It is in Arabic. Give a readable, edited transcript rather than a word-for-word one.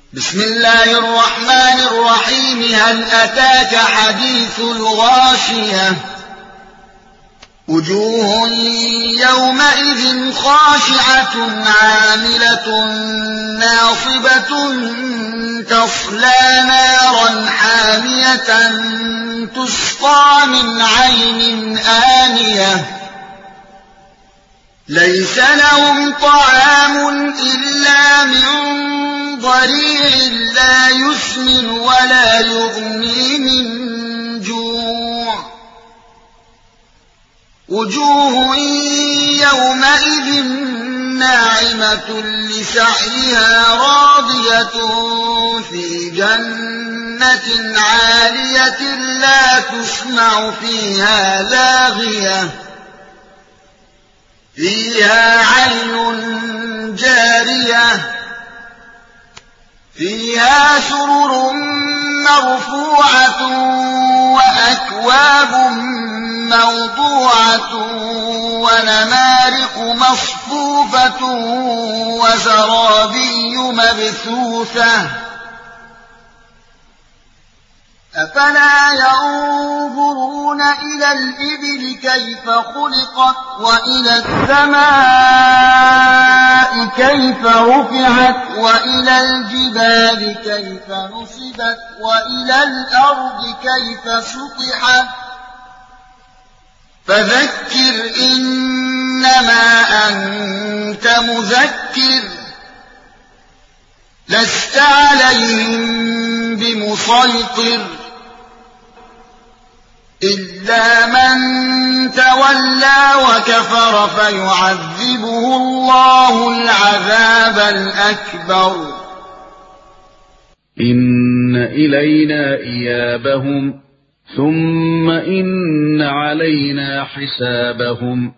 بسم الله الرحمن الرحيم. هل أتاك حديث الغاشية؟ وجوه يومئذ خاشعة عاملة ناصبة تصلى نارا حامية تسقى من عين آنية ليس لهم طعام إلا من ضريع لا يسمن ولا يغني من جوع. وجوه يومئذ ناعمة لسعيها راضية في جنة عالية لا تسمع فيها لاغية فيها عين جارية فيها سرر مرفوعة وأكواب موضوعة ونمارق مصفوفة وزرابي مبثوثة أفلا ينظرون إلى الإبل كيف خلقت وإلى السماء كيف رفعت وإلى الجبال كيف نصبت وإلى الأرض كيف سطحت فذكر إنما أنت مذكر لست عليهم بمسيطر إلا من تولى وكفر فيعذبه الله العذاب الأكبر. إن إلينا إيابهم ثم إن علينا حسابهم